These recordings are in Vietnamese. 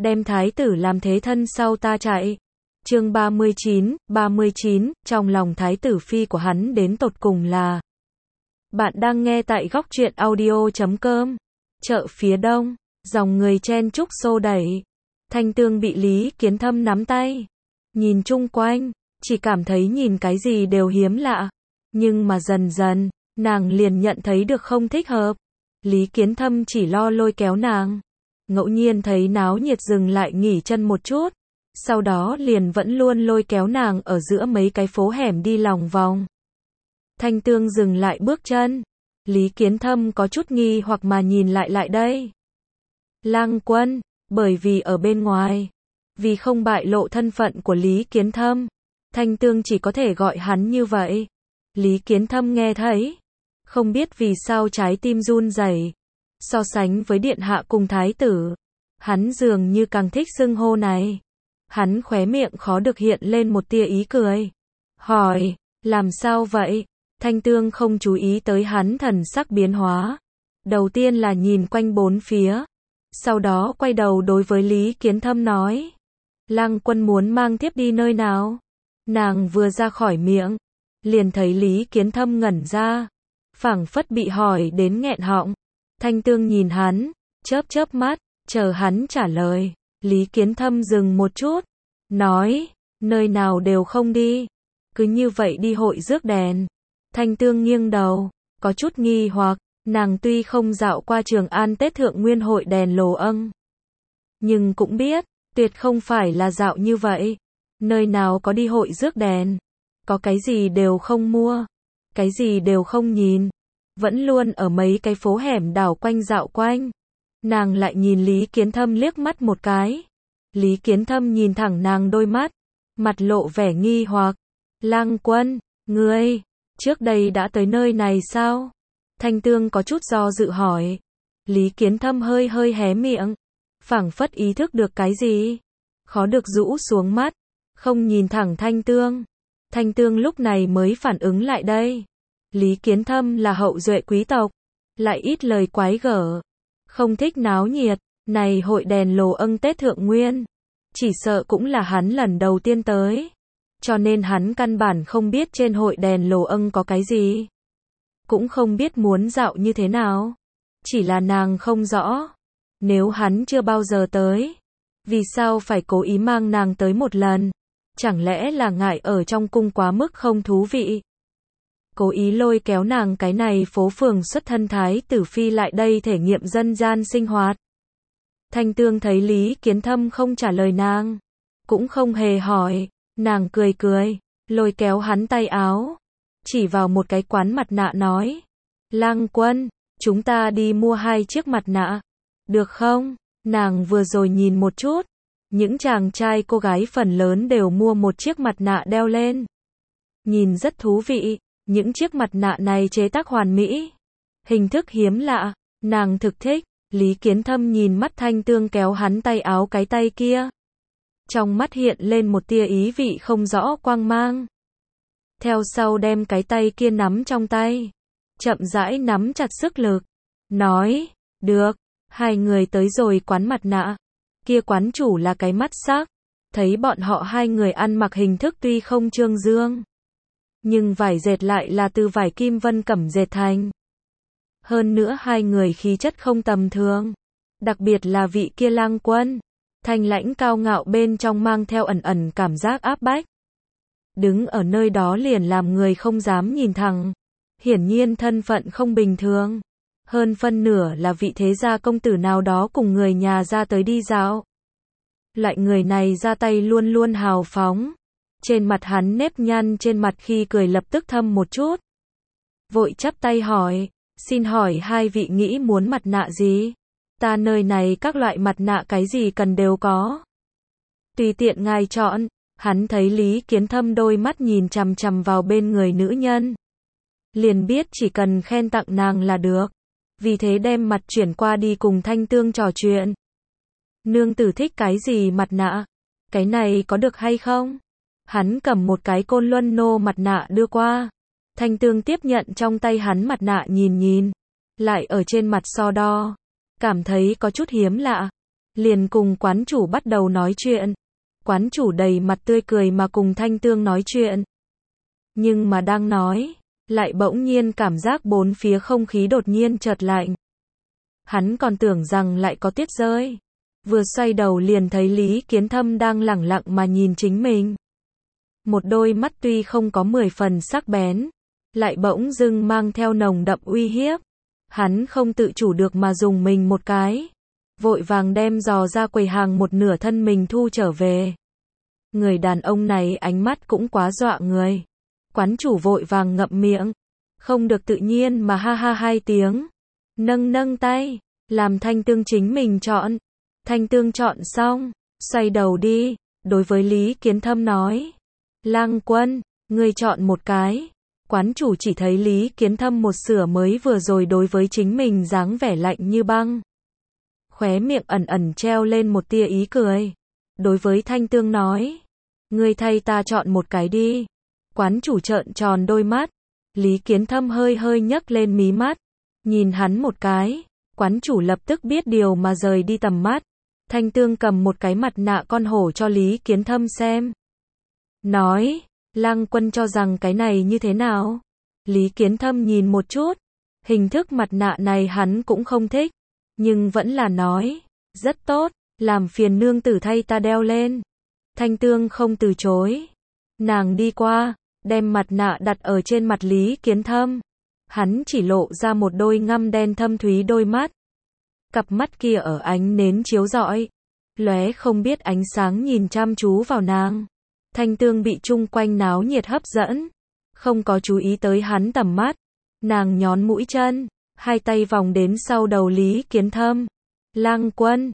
đem thái tử làm thế thân sau ta chạy. Chương 39, trong lòng thái tử phi của hắn đến tột cùng là. Bạn đang nghe tại góc truyện audio.com. Chợ phía đông, dòng người chen chúc xô đẩy. Thanh Tương bị Lý Kiến Thâm nắm tay. Nhìn chung quanh, chỉ cảm thấy nhìn cái gì đều hiếm lạ. Nhưng mà dần dần, nàng liền nhận thấy được không thích hợp. Lý Kiến Thâm chỉ lo lôi kéo nàng. Ngẫu nhiên thấy náo nhiệt dừng lại nghỉ chân một chút. Sau đó liền vẫn luôn lôi kéo nàng ở giữa mấy cái phố hẻm đi lòng vòng. Thanh Tương dừng lại bước chân. Lý Kiến Thâm có chút nghi hoặc mà nhìn lại đây. Lang Quân, bởi vì ở bên ngoài, vì không bại lộ thân phận của Lý Kiến Thâm, Thanh Tương chỉ có thể gọi hắn như vậy. Lý Kiến Thâm nghe thấy, không biết vì sao trái tim run rẩy. So sánh với điện hạ cùng thái tử, hắn dường như càng thích xưng hô này. Hắn khóe miệng khó được hiện lên một tia ý cười. Hỏi, làm sao vậy? Thanh Tương không chú ý tới hắn thần sắc biến hóa. Đầu tiên là nhìn quanh bốn phía. Sau đó quay đầu đối với Lý Kiến Thâm nói. Lang Quân muốn mang thiếp đi nơi nào? Nàng vừa ra khỏi miệng, liền thấy Lý Kiến Thâm ngẩn ra. Phảng phất bị hỏi đến nghẹn họng. Thanh Tương nhìn hắn, chớp mắt, chờ hắn trả lời. Lý Kiến Thâm dừng một chút, nói, nơi nào đều không đi. Cứ như vậy đi hội rước đèn. Thanh Tương nghiêng đầu, có chút nghi hoặc, nàng tuy không dạo qua Trường An Tết Thượng Nguyên hội đèn lồ âng, nhưng cũng biết, tuyệt không phải là dạo như vậy. Nơi nào có đi hội rước đèn, có cái gì đều không mua, cái gì đều không nhìn, vẫn luôn ở mấy cái phố hẻm đảo quanh dạo quanh. Nàng lại nhìn Lý Kiến Thâm liếc mắt một cái. Lý Kiến Thâm nhìn thẳng nàng đôi mắt, mặt lộ vẻ nghi hoặc. Lang Quân, ngươi, trước đây đã tới nơi này sao? Thanh Tương có chút do dự hỏi. Lý Kiến Thâm hơi hé miệng, phảng phất ý thức được cái gì. Khó được rũ xuống mắt, không nhìn thẳng Thanh Tương. Thanh Tương lúc này mới phản ứng lại đây. Lý Kiến Thâm là hậu duệ quý tộc, lại ít lời quái gở, không thích náo nhiệt. Này hội đèn lồ âng Tết Thượng Nguyên, chỉ sợ cũng là hắn lần đầu tiên tới. Cho nên hắn căn bản không biết trên hội đèn lồ âng có cái gì. Cũng không biết muốn dạo như thế nào. Chỉ là nàng không rõ. Nếu hắn chưa bao giờ tới, vì sao phải cố ý mang nàng tới một lần? Chẳng lẽ là ngại ở trong cung quá mức không thú vị? Cố ý lôi kéo nàng cái này phố phường xuất thân thái tử phi lại đây thể nghiệm dân gian sinh hoạt. Thanh Tương thấy Lý Kiến Thâm không trả lời nàng, cũng không hề hỏi, nàng cười, lôi kéo hắn tay áo, chỉ vào một cái quán mặt nạ nói. Lang Quân, chúng ta đi mua 2 chiếc mặt nạ, được không? Nàng vừa rồi nhìn một chút, những chàng trai cô gái phần lớn đều mua một chiếc mặt nạ đeo lên. Nhìn rất thú vị, những chiếc mặt nạ này chế tác hoàn mỹ, hình thức hiếm lạ, nàng thực thích. Lý Kiến Thâm nhìn mắt Thanh Tương kéo hắn tay áo cái tay kia. Trong mắt hiện lên một tia ý vị không rõ quang mang. Theo sau đem cái tay kia nắm trong tay. Chậm rãi nắm chặt sức lực. Nói, được, 2 người tới rồi quán mặt nạ. Kia quán chủ là cái mắt sắc. Thấy bọn họ 2 người ăn mặc hình thức tuy không trương dương, nhưng vải dệt lại là từ vải kim vân cẩm dệt thành. Hơn nữa 2 người khí chất không tầm thường. Đặc biệt là vị kia Lang Quân. Thanh lãnh cao ngạo bên trong mang theo ẩn cảm giác áp bách. Đứng ở nơi đó liền làm người không dám nhìn thẳng. Hiển nhiên thân phận không bình thường. Hơn phân nửa là vị thế gia công tử nào đó cùng người nhà ra tới đi dạo. Loại người này ra tay luôn luôn hào phóng. Trên mặt hắn nếp nhăn trên mặt khi cười lập tức thâm một chút. Vội chắp tay hỏi. Xin hỏi 2 vị nghĩ muốn mặt nạ gì? Ta nơi này các loại mặt nạ cái gì cần đều có. Tùy tiện ngài chọn. Hắn thấy Lý Kiến Thâm đôi mắt nhìn chằm chằm vào bên người nữ nhân. Liền biết chỉ cần khen tặng nàng là được. Vì thế đem mặt chuyển qua đi cùng Thanh Tương trò chuyện. Nương tử thích cái gì mặt nạ? Cái này có được hay không? Hắn cầm một cái côn luân nô mặt nạ đưa qua. Thanh Tương tiếp nhận trong tay hắn mặt nạ nhìn, lại ở trên mặt so đo, cảm thấy có chút hiếm lạ. liền cùng quán chủ bắt đầu nói chuyện. Quán chủ đầy mặt tươi cười mà cùng Thanh Tương nói chuyện. Nhưng mà đang nói, lại bỗng nhiên cảm giác bốn phía không khí đột nhiên chợt lạnh. Hắn còn tưởng rằng lại có tuyết rơi. Vừa xoay đầu liền thấy Lý Kiến Thâm đang lẳng lặng mà nhìn chính mình. Một đôi mắt tuy không có 10 phần sắc bén, lại bỗng dưng mang theo nồng đậm uy hiếp. Hắn không tự chủ được mà dùng mình một cái. Vội vàng đem giò ra quầy hàng một nửa thân mình thu trở về. Người đàn ông này ánh mắt cũng quá dọa người. Quán chủ vội vàng ngậm miệng. Không được tự nhiên mà ha ha hai tiếng. Nâng tay, làm Thanh Tương chính mình chọn. Thanh Tương chọn xong, xoay đầu đi, đối với Lý Kiến Thâm nói. Lang Quân, ngươi chọn một cái. Quán chủ chỉ thấy Lý Kiến Thâm một sửa mới vừa rồi đối với chính mình dáng vẻ lạnh như băng. Khóe miệng ẩn ẩn treo lên một tia ý cười. Đối với Thanh Tương nói. Ngươi thay ta chọn một cái đi. Quán chủ trợn tròn đôi mắt. Lý Kiến Thâm hơi nhấc lên mí mắt. Nhìn hắn một cái. Quán chủ lập tức biết điều mà rời đi tầm mắt. Thanh Tương cầm một cái mặt nạ con hổ cho Lý Kiến Thâm xem. Nói, Lang Quân cho rằng cái này như thế nào? Lý Kiến Thâm nhìn một chút. Hình thức mặt nạ này hắn cũng không thích. Nhưng vẫn là nói. Rất tốt, làm phiền nương tử thay ta đeo lên. Thanh Tương không từ chối. Nàng đi qua, đem mặt nạ đặt ở trên mặt Lý Kiến Thâm. Hắn chỉ lộ ra một đôi ngăm đen thâm thúy đôi mắt. Cặp mắt kia ở ánh nến chiếu rọi, lóe không biết ánh sáng nhìn chăm chú vào nàng. Thanh Tương bị chung quanh náo nhiệt hấp dẫn, không có chú ý tới hắn tầm mắt. Nàng nhón mũi chân, hai tay vòng đến sau đầu Lý Kiến Thâm. Lang Quân,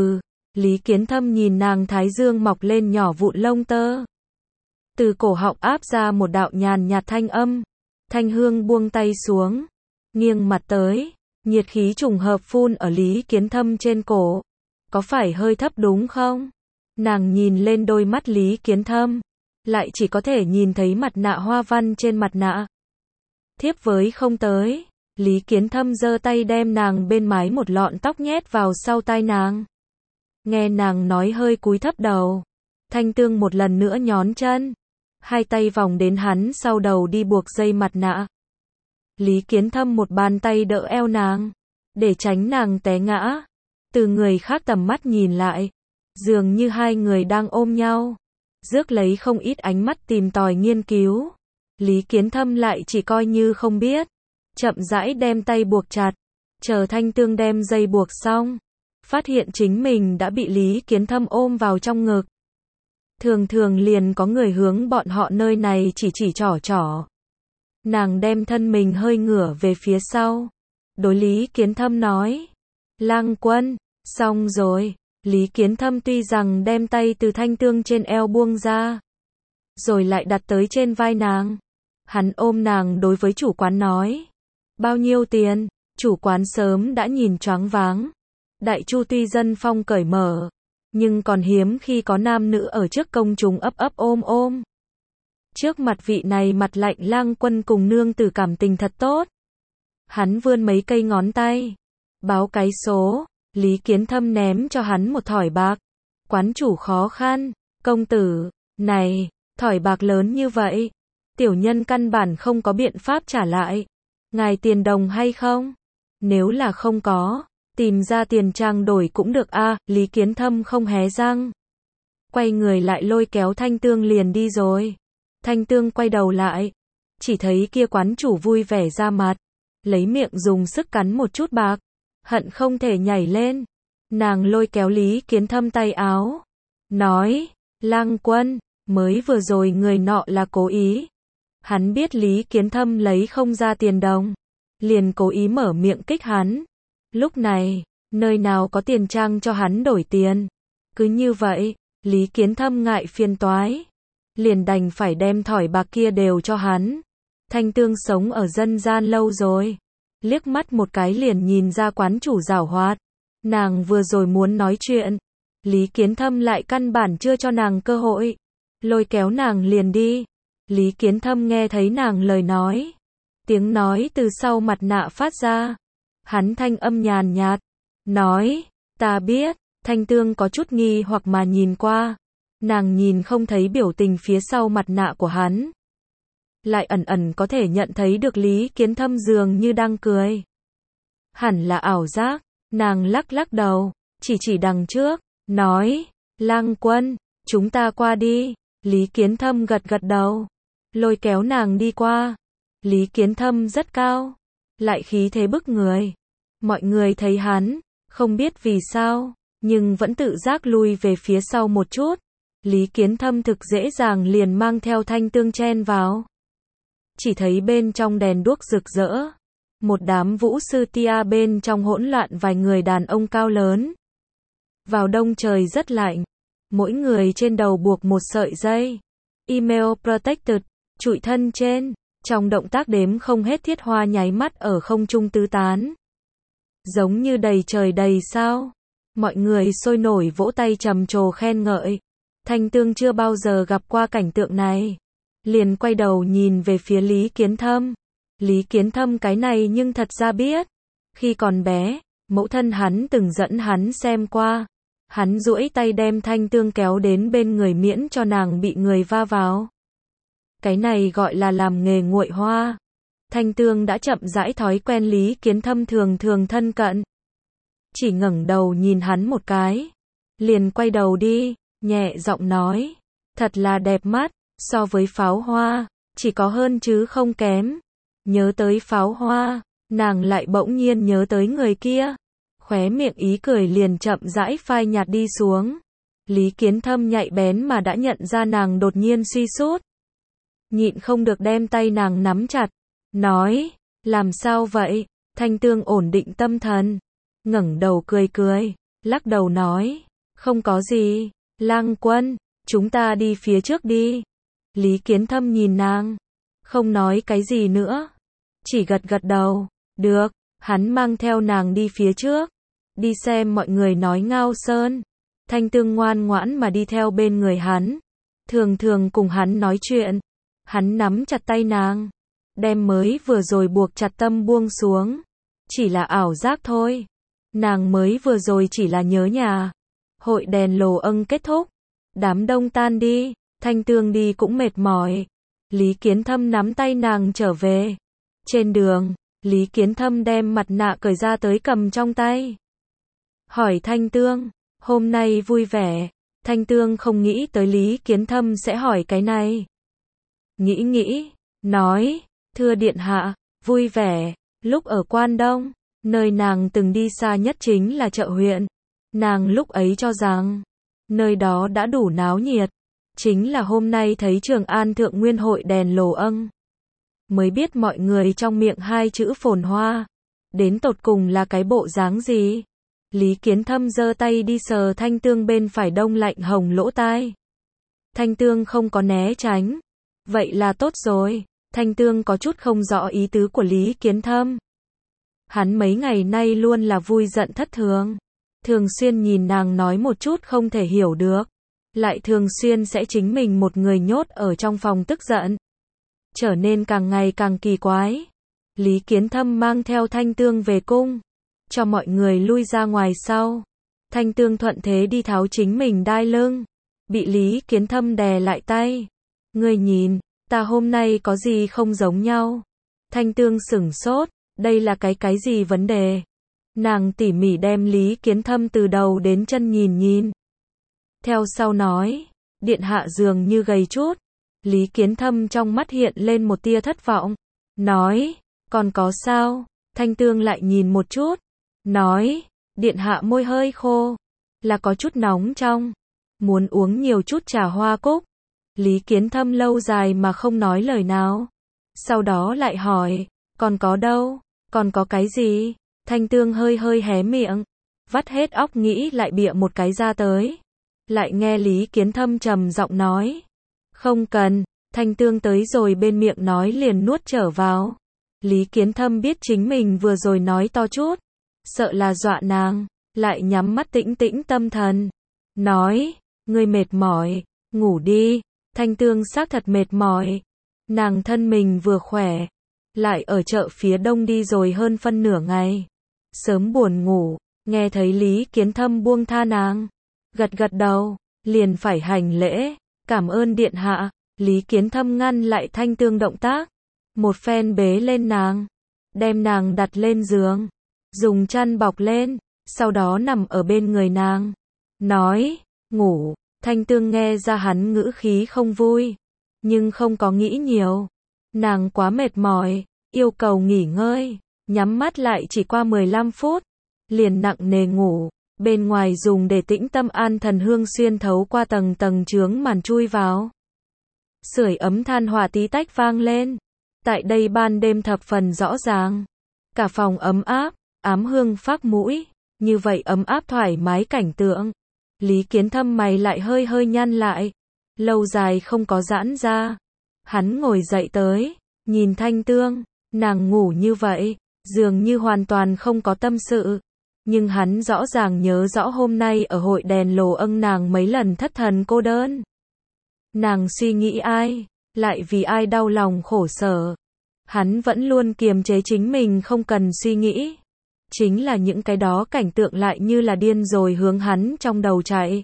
Lý Kiến Thâm nhìn nàng thái dương mọc lên nhỏ vụn lông tơ. Từ cổ họng áp ra một đạo nhàn nhạt thanh âm. Thanh Hương buông tay xuống, nghiêng mặt tới, nhiệt khí trùng hợp phun ở Lý Kiến Thâm trên cổ. Có phải hơi thấp đúng không? Nàng nhìn lên đôi mắt Lý Kiến Thâm, lại chỉ có thể nhìn thấy mặt nạ hoa văn trên mặt nạ. Thiếp với không tới. Lý Kiến Thâm giơ tay đem nàng bên mái một lọn tóc nhét vào sau tai nàng. Nghe nàng nói hơi cúi thấp đầu. Thanh Tương một lần nữa nhón chân, hai tay vòng đến hắn sau đầu đi buộc dây mặt nạ. Lý Kiến Thâm một bàn tay đỡ eo nàng, để tránh nàng té ngã. Từ người khác tầm mắt nhìn lại, dường như hai người đang ôm nhau, rước lấy không ít ánh mắt tìm tòi nghiên cứu. Lý Kiến Thâm lại chỉ coi như không biết, chậm rãi đem tay buộc chặt, chờ Thanh Tương đem dây buộc xong, phát hiện chính mình đã bị Lý Kiến Thâm ôm vào trong ngực. Thường liền có người hướng bọn họ nơi này chỉ trỏ. Nàng đem thân mình hơi ngửa về phía sau, đối Lý Kiến Thâm nói. Lang Quân, xong rồi. Lý Kiến Thâm tuy rằng đem tay từ Thanh Tương trên eo buông ra, rồi lại đặt tới trên vai nàng. Hắn ôm nàng đối với chủ quán nói. Bao nhiêu tiền? Chủ quán sớm đã nhìn choáng váng. Đại Chu tuy dân phong cởi mở, nhưng còn hiếm khi có nam nữ ở trước công chúng ấp ôm. Trước mặt vị này mặt lạnh Lang Quân cùng nương tử cảm tình thật tốt. Hắn vươn mấy cây ngón tay, báo cái số. Lý Kiến Thâm ném cho hắn một thỏi bạc. Quán chủ khó khăn. Công tử, này, thỏi bạc lớn như vậy, tiểu nhân căn bản không có biện pháp trả lại. Ngài tiền đồng hay không? Nếu là không có, tìm ra tiền trang đổi cũng được a. Lý Kiến Thâm không hé răng, quay người lại lôi kéo Thanh Tương liền đi rồi. Thanh Tương quay đầu lại, chỉ thấy kia quán chủ vui vẻ ra mặt, lấy miệng dùng sức cắn một chút bạc, hận không thể nhảy lên. Nàng lôi kéo Lý Kiến Thâm tay áo, nói, Lang Quân, mới vừa rồi người nọ là cố ý. Hắn biết Lý Kiến Thâm lấy không ra tiền đồng, liền cố ý mở miệng kích hắn. Lúc này, nơi nào có tiền trang cho hắn đổi tiền. Cứ như vậy, Lý Kiến Thâm ngại phiền toái, liền đành phải đem thỏi bạc kia đều cho hắn. Thanh Tương sống ở dân gian lâu rồi, liếc mắt một cái liền nhìn ra quán chủ giảo hoạt. Nàng vừa rồi muốn nói chuyện, Lý Kiến Thâm lại căn bản chưa cho nàng cơ hội, lôi kéo nàng liền đi. Lý Kiến Thâm nghe thấy nàng lời nói, tiếng nói từ sau mặt nạ phát ra. Hắn thanh âm nhàn nhạt, nói, ta biết, Thanh Tương có chút nghi hoặc mà nhìn qua. Nàng nhìn không thấy biểu tình phía sau mặt nạ của hắn. Lại ẩn ẩn có thể nhận thấy được Lý Kiến Thâm dường như đang cười. Hẳn là ảo giác, nàng lắc lắc đầu, chỉ đằng trước, nói, Lang Quân, chúng ta qua đi. Lý Kiến Thâm gật gật đầu, lôi kéo nàng đi qua. Lý Kiến Thâm rất cao, lại khí thế bức người. Mọi người thấy hắn, không biết vì sao, nhưng vẫn tự giác lui về phía sau một chút. Lý Kiến Thâm thực dễ dàng liền mang theo Thanh Tương chen vào. Chỉ thấy bên trong đèn đuốc rực rỡ, một đám vũ sư tia bên trong hỗn loạn vài người đàn ông cao lớn. Vào đông trời rất lạnh, mỗi người trên đầu buộc một sợi dây Email Protected, trụi thân trên, trong động tác đếm không hết thiết hoa nháy mắt ở không trung tứ tán. Giống như đầy trời đầy sao. Mọi người sôi nổi vỗ tay trầm trồ khen ngợi. Thanh Tương chưa bao giờ gặp qua cảnh tượng này. Liền quay đầu nhìn về phía Lý Kiến Thâm. Lý Kiến Thâm cái này nhưng thật ra biết. Khi còn bé, mẫu thân hắn từng dẫn hắn xem qua. Hắn duỗi tay đem Thanh Tương kéo đến bên người miễn cho nàng bị người va vào. Cái này gọi là làm nghề nguội hoa. Thanh Tương đã chậm rãi thói quen Lý Kiến Thâm thường thường thân cận. Chỉ ngẩng đầu nhìn hắn một cái. Liền quay đầu đi, nhẹ giọng nói. Thật là đẹp mắt, so với pháo hoa, chỉ có hơn chứ không kém. Nhớ tới pháo hoa, nàng lại bỗng nhiên nhớ tới người kia. Khóe miệng ý cười liền chậm rãi phai nhạt đi xuống. Lý Kiến Thâm nhạy bén mà đã nhận ra nàng đột nhiên suy sút. Nhịn không được đem tay nàng nắm chặt. Nói, làm sao vậy? Thanh Tương ổn định tâm thần. Ngẩng đầu cười cười, lắc đầu nói. Không có gì, Lang Quân, chúng ta đi phía trước đi. Lý Kiến Thâm nhìn nàng, không nói cái gì nữa. Chỉ gật gật đầu, được, hắn mang theo nàng đi phía trước. Đi xem mọi người nói Ngao Sơn. Thanh Tương ngoan ngoãn mà đi theo bên người hắn. Thường thường cùng hắn nói chuyện. Hắn nắm chặt tay nàng. Đem mới vừa rồi buộc chặt tâm buông xuống. Chỉ là ảo giác thôi. Nàng mới vừa rồi chỉ là nhớ nhà. Hội đèn lồ âng kết thúc. Đám đông tan đi. Thanh Tương đi cũng mệt mỏi. Lý Kiến Thâm nắm tay nàng trở về. Trên đường, Lý Kiến Thâm đem mặt nạ cởi ra tới cầm trong tay. Hỏi Thanh Tương, hôm nay vui vẻ. Thanh Tương không nghĩ tới Lý Kiến Thâm sẽ hỏi cái này. Nghĩ, nói, thưa điện hạ, vui vẻ. Lúc ở Quan Đông, nơi nàng từng đi xa nhất chính là chợ huyện. Nàng lúc ấy cho rằng, nơi đó đã đủ náo nhiệt. Chính là hôm nay thấy Trường An Thượng Nguyên hội đèn lồ âng. Mới biết mọi người trong miệng hai chữ phồn hoa. Đến tột cùng là cái bộ dáng gì? Lý Kiến Thâm giơ tay đi sờ Thanh Tương bên phải đông lạnh hồng lỗ tai. Thanh Tương không có né tránh. Vậy là tốt rồi. Thanh Tương có chút không rõ ý tứ của Lý Kiến Thâm. Hắn mấy ngày nay luôn là vui giận thất thường. Thường xuyên nhìn nàng nói một chút không thể hiểu được. Lại thường xuyên sẽ chính mình một người nhốt ở trong phòng tức giận. Trở nên càng ngày càng kỳ quái. Lý Kiến Thâm mang theo Thanh Tương về cung. Cho mọi người lui ra ngoài sau. Thanh Tương thuận thế đi tháo chính mình đai lưng. Bị Lý Kiến Thâm đè lại tay. Ngươi nhìn, ta hôm nay có gì không giống nhau? Thanh Tương sửng sốt, đây là cái gì vấn đề? Nàng tỉ mỉ đem Lý Kiến Thâm từ đầu đến chân nhìn. Theo sau nói, điện hạ dường như gầy chút. Lý Kiến Thâm trong mắt hiện lên một tia thất vọng. Nói, còn có sao? Thanh Tương lại nhìn một chút. Nói, điện hạ môi hơi khô. Là có chút nóng trong. Muốn uống nhiều chút trà hoa cúc. Lý Kiến Thâm lâu dài mà không nói lời nào. Sau đó lại hỏi, còn có đâu? Còn có cái gì? Thanh Tương hơi hé miệng. Vắt hết óc nghĩ lại bịa một cái ra tới. Lại nghe Lý Kiến Thâm trầm giọng nói. Không cần. Thanh Tương tới rồi bên miệng nói liền nuốt trở vào. Lý Kiến Thâm biết chính mình vừa rồi nói to chút. Sợ là dọa nàng. Lại nhắm mắt tĩnh tâm thần. Nói, ngươi mệt mỏi, ngủ đi. Thanh Tương xác thật mệt mỏi. Nàng thân mình vừa khỏe. Lại ở chợ phía đông đi rồi hơn phân nửa ngày. Sớm buồn ngủ. Nghe thấy Lý Kiến Thâm buông tha nàng, gật gật đầu, liền phải hành lễ, cảm ơn điện hạ. Lý Kiến Thâm ngăn lại Thanh Tương động tác, một phen bế lên nàng, đem nàng đặt lên giường, dùng chăn bọc lên, sau đó nằm ở bên người nàng, nói, ngủ. Thanh Tương nghe ra hắn ngữ khí không vui, nhưng không có nghĩ nhiều. Nàng quá mệt mỏi, yêu cầu nghỉ ngơi, nhắm mắt lại chỉ qua 15 phút, liền nặng nề ngủ. Bên ngoài dùng để tĩnh tâm an thần hương xuyên thấu qua tầng tầng chướng màn chui vào. Sưởi ấm than hỏa tí tách vang lên. Tại đây ban đêm thập phần rõ ràng. Cả phòng ấm áp, ám hương phác mũi, như vậy ấm áp thoải mái cảnh tượng. Lý Kiến Thâm mày lại hơi hơi nhăn lại, lâu dài không có giãn ra. Hắn ngồi dậy tới, nhìn Thanh Tương, nàng ngủ như vậy, dường như hoàn toàn không có tâm sự. Nhưng hắn rõ ràng nhớ rõ hôm nay ở hội đèn lồ âng nàng mấy lần thất thần cô đơn. Nàng suy nghĩ ai, lại vì ai đau lòng khổ sở. Hắn vẫn luôn kiềm chế chính mình không cần suy nghĩ. Chính là những cái đó cảnh tượng lại như là điên rồi hướng hắn trong đầu chạy.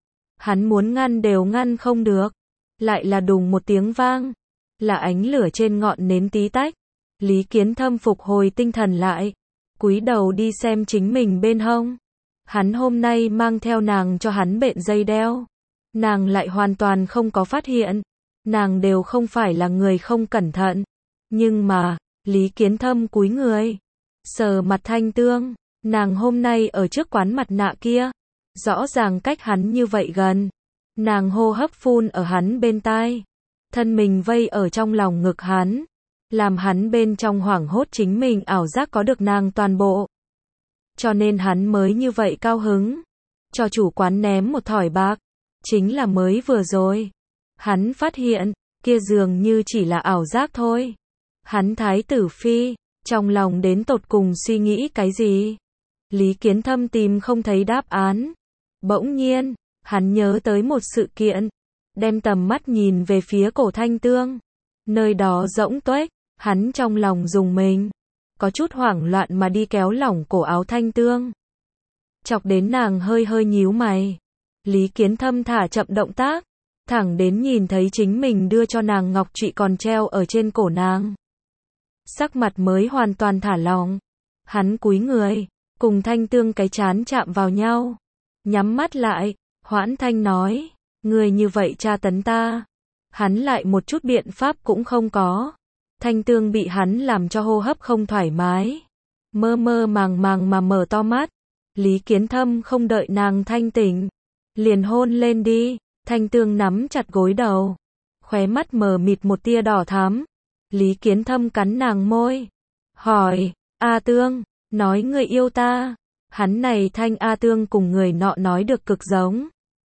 Hắn muốn ngăn đều ngăn không được. Lại là đùng một tiếng vang. Là ánh lửa trên ngọn nến tí tách. Lý Kiến Thâm phục hồi tinh thần lại. Cúi đầu đi xem chính mình bên hông. Hắn hôm nay mang theo nàng cho hắn bện dây đeo. Nàng lại hoàn toàn không có phát hiện. Nàng đều không phải là người không cẩn thận. Nhưng mà, Lý Kiến Thâm cúi người. Sờ mặt Thanh Tương. Nàng hôm nay ở trước quán mặt nạ kia. Rõ ràng cách hắn như vậy gần. Nàng hô hấp phun ở hắn bên tai. Thân mình vây ở trong lòng ngực hắn. Làm hắn bên trong hoảng hốt chính mình ảo giác có được nàng toàn bộ. Cho nên hắn mới như vậy cao hứng. Cho chủ quán ném một thỏi bạc. Chính là mới vừa rồi. Hắn phát hiện, kia dường như chỉ là ảo giác thôi. Hắn Thái tử phi, trong lòng đến tột cùng suy nghĩ cái gì? Lý Kiến Thâm tìm không thấy đáp án. Bỗng nhiên, hắn nhớ tới một sự kiện. Đem tầm mắt nhìn về phía cổ Thanh Tương. Nơi đó rỗng tuếch, hắn trong lòng rùng mình. Có chút hoảng loạn mà đi kéo lỏng cổ áo Thanh Tương. Chọc đến nàng hơi hơi nhíu mày. Lý Kiến Thâm thả chậm động tác. Thẳng đến nhìn thấy chính mình đưa cho nàng ngọc trụy còn treo ở trên cổ nàng. Sắc mặt mới hoàn toàn thả lỏng. Hắn cúi người, cùng Thanh Tương cái trán chạm vào nhau. Nhắm mắt lại, hoãn thanh nói, người như vậy tra tấn ta. Hắn lại một chút biện pháp cũng không có. Thanh Tương bị hắn làm cho hô hấp không thoải mái. Mơ mơ màng màng mà mở to mắt. Lý Kiến Thâm không đợi nàng thanh tỉnh. Liền hôn lên đi. Thanh Tương nắm chặt gối đầu. Khóe mắt mờ mịt một tia đỏ thắm. Lý Kiến Thâm cắn nàng môi. Hỏi, A Tương, nói người yêu ta. Hắn này Thanh A Tương cùng người nọ nói được cực giống.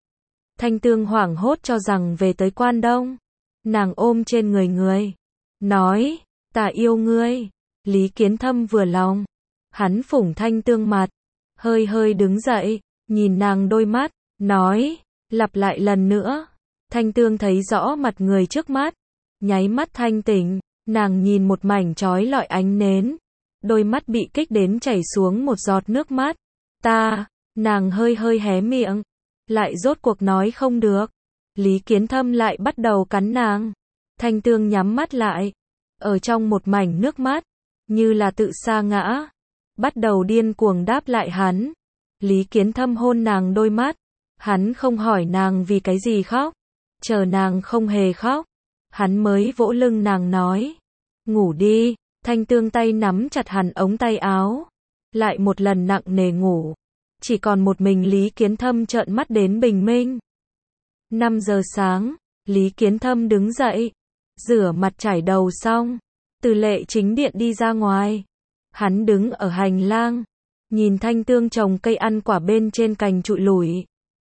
Thanh Tương hoảng hốt cho rằng về tới Quan Đông. Nàng ôm trên người. Nói, ta yêu ngươi. Lý Kiến Thâm vừa lòng. Hắn phủng Thanh Tương mặt. Hơi hơi đứng dậy, nhìn nàng đôi mắt, nói, lặp lại lần nữa. Thanh Tương thấy rõ mặt người trước mắt. Nháy mắt thanh tỉnh, nàng nhìn một mảnh chói lọi ánh nến. Đôi mắt bị kích đến chảy xuống một giọt nước mắt. Nàng hơi hơi hé miệng. Lại rốt cuộc nói không được. Lý Kiến Thâm lại bắt đầu cắn nàng. Thanh Tương nhắm mắt lại. Ở trong một mảnh nước mắt. Như là tự sa ngã. Bắt đầu điên cuồng đáp lại hắn. Lý Kiến Thâm hôn nàng đôi mắt. Hắn không hỏi nàng vì cái gì khóc. Chờ nàng không hề khóc. Hắn mới vỗ lưng nàng nói. Ngủ đi. Thanh Tương tay nắm chặt hắn ống tay áo. Lại một lần nặng nề ngủ. Chỉ còn một mình Lý Kiến Thâm trợn mắt đến bình minh. 5 giờ sáng, Lý Kiến Thâm đứng dậy. Rửa mặt chải đầu xong. Từ Lệ Chính Điện đi ra ngoài. Hắn đứng ở hành lang. Nhìn Thanh Tương trồng cây ăn quả bên trên cành trụi lủi.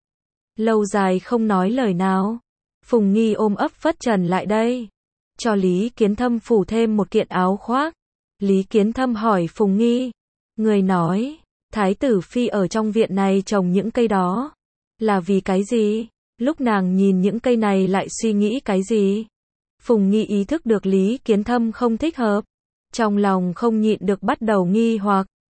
Lâu dài không nói lời nào. Phùng Nghi ôm ấp phất trần lại đây. Cho Lý Kiến Thâm phủ thêm một kiện áo khoác. Lý Kiến Thâm hỏi Phùng Nghi. Người nói, Thái tử phi ở trong viện này trồng những cây đó. Là vì cái gì? Lúc nàng nhìn những cây này lại suy nghĩ cái gì? Phùng Nghi ý thức được Lý Kiến Thâm không thích hợp. Trong lòng không nhịn được bắt đầu nghi hoặc.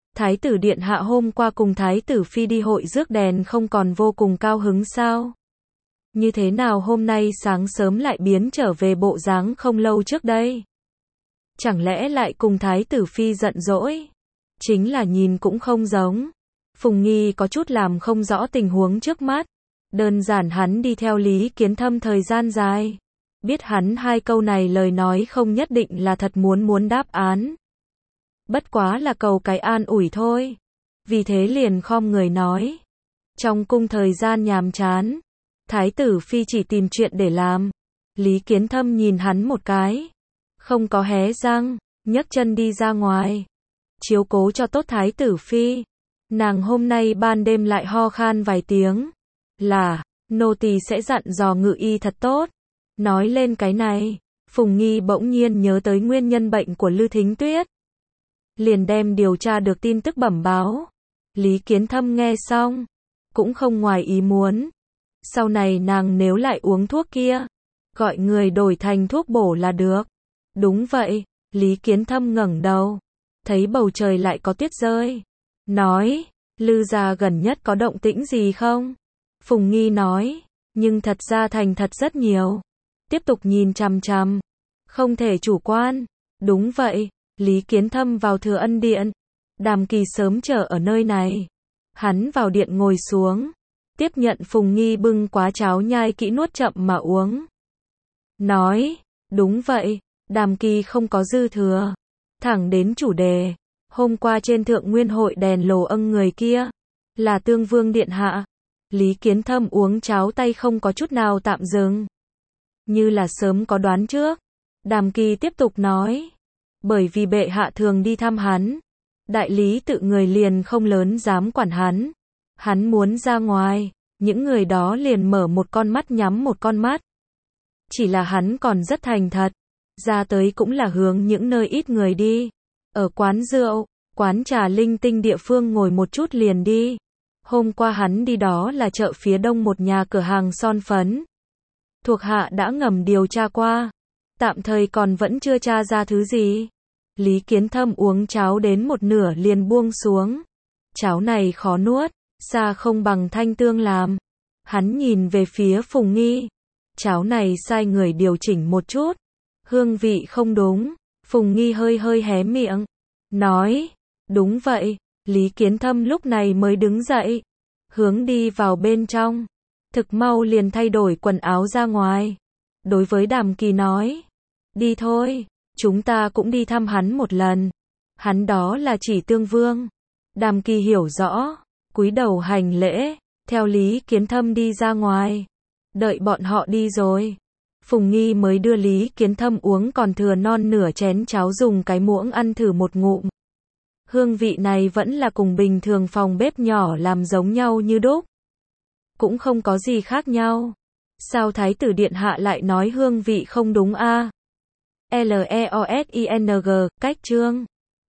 Thái tử điện hạ hôm qua cùng thái tử phi đi hội rước đèn không còn vô cùng cao hứng sao? Như thế nào hôm nay sáng sớm lại biến trở về bộ dáng không lâu trước đây? Chẳng lẽ lại cùng thái tử phi giận dỗi? Chính là nhìn cũng không giống. Phùng Nghi có chút làm không rõ tình huống trước mắt. Đơn giản hắn đi theo Lý Kiến Thâm thời gian dài. Biết hắn hai câu này lời nói không nhất định là thật muốn đáp án. Bất quá là cầu cái an ủi thôi. Vì thế liền khom người nói. Trong cung thời gian nhàm chán, thái tử phi chỉ tìm chuyện để làm. Lý Kiến Thâm nhìn hắn một cái. Không có hé răng, nhấc chân đi ra ngoài. Chiếu cố cho tốt thái tử phi. Nàng hôm nay ban đêm lại ho khan vài tiếng. Là, nô tỳ sẽ dặn dò ngự y thật tốt. Nói lên cái này, Phùng Nghi bỗng nhiên nhớ tới nguyên nhân bệnh của Lư Thính Tuyết. Liền đem điều tra được tin tức bẩm báo. Lý Kiến Thâm nghe xong, cũng không ngoài ý muốn. Sau này nàng nếu lại uống thuốc kia, gọi người đổi thành thuốc bổ là được. Đúng vậy, Lý Kiến Thâm ngẩng đầu, thấy bầu trời lại có tuyết rơi. Nói, Lư gia gần nhất có động tĩnh gì không? Phùng Nghi nói, nhưng thật ra thành thật rất nhiều. Tiếp tục nhìn chằm chằm, không thể chủ quan. Đúng vậy, Lý Kiến Thâm vào Thừa Ân điện. Đàm Kỳ sớm chờ ở nơi này. Hắn vào điện ngồi xuống, tiếp nhận Phùng Nghi bưng quá cháo nhai kỹ nuốt chậm mà uống. Nói, đúng vậy, Đàm Kỳ không có dư thừa. Thẳng đến chủ đề, hôm qua trên thượng nguyên hội đèn lồ âng người kia, là Tương Vương điện hạ. Lý Kiến Thâm uống cháo tay không có chút nào tạm dừng. Như là sớm có đoán trước. Đàm Kỳ tiếp tục nói. Bởi vì bệ hạ thường đi thăm hắn. Đại lý tự người liền không lớn dám quản hắn. Hắn muốn ra ngoài, những người đó liền mở một con mắt nhắm một con mắt. Chỉ là hắn còn rất thành thật. Ra tới cũng là hướng những nơi ít người đi. Ở quán rượu, quán trà linh tinh địa phương ngồi một chút liền đi. Hôm qua hắn đi đó là chợ phía đông một nhà cửa hàng son phấn. Thuộc hạ đã ngầm điều tra qua. Tạm thời còn vẫn chưa tra ra thứ gì. Lý Kiến Thâm uống cháo đến một nửa liền buông xuống. Cháo này khó nuốt, xa không bằng thanh tương làm. Hắn nhìn về phía Phùng Nghi. Cháo này sai người điều chỉnh một chút. Hương vị không đúng. Phùng Nghi hơi hé miệng. Nói, đúng vậy. Lý Kiến Thâm lúc này mới đứng dậy. Hướng đi vào bên trong. Thực mau liền thay đổi quần áo ra ngoài. Đối với Đàm Kỳ nói. Đi thôi, chúng ta cũng đi thăm hắn một lần. Hắn đó là chỉ Tương Vương. Đàm Kỳ hiểu rõ. Cúi đầu hành lễ. Theo Lý Kiến Thâm đi ra ngoài. Đợi bọn họ đi rồi. Phùng Nghi mới đưa Lý Kiến Thâm uống còn thừa non nửa chén cháo dùng cái muỗng ăn thử một ngụm. Hương vị này vẫn là cùng bình thường phòng bếp nhỏ làm giống nhau như đúc. Cũng không có gì khác nhau. Sao thái tử điện hạ lại nói hương vị không đúng a? LEOSING, cách chương